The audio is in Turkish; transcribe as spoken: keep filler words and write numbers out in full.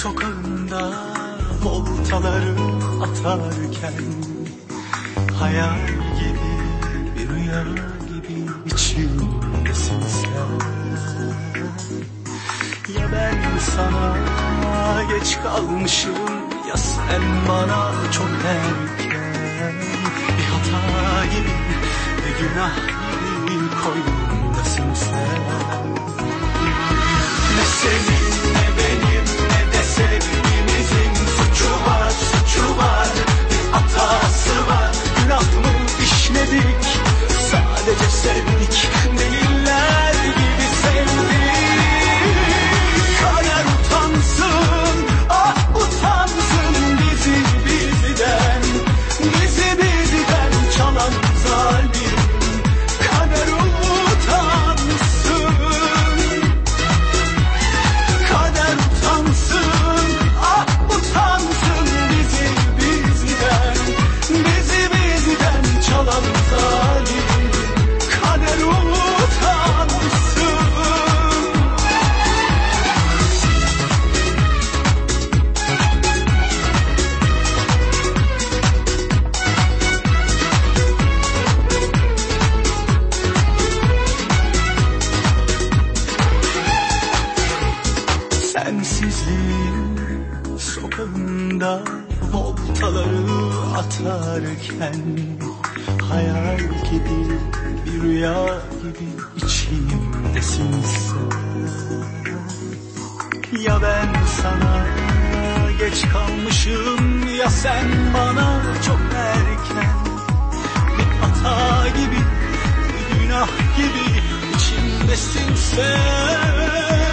sokağında voltaları atarken, hayal gibi bir rüya gibi içimdesin sen. Ya ben sana geç kalmışım, ya sen bana çok erken. Bir hata gibi, bir günah gibi koynumdasın sen. Ne senin ne benim ne de sevgimizin suçu var, suçu var, bir hatası var. Günah mı işledik, sadece sevdik, değiller gibi sevdik. Kader utansın, ah utansın bizi bizden, bizi bizden çalan zalim. Kader utansın, kader utansın, ah utansın bizi bizden, bizi bizden çalan zalim. Kader utansın. Sensizliğin sokağında voltaları atarken, hayal gibi bir rüya gibi içimdesin sen. Ya ben sana geç kalmışım, ya sen bana çok erken. Bir hata gibi, bir günah gibi içimdesin sen.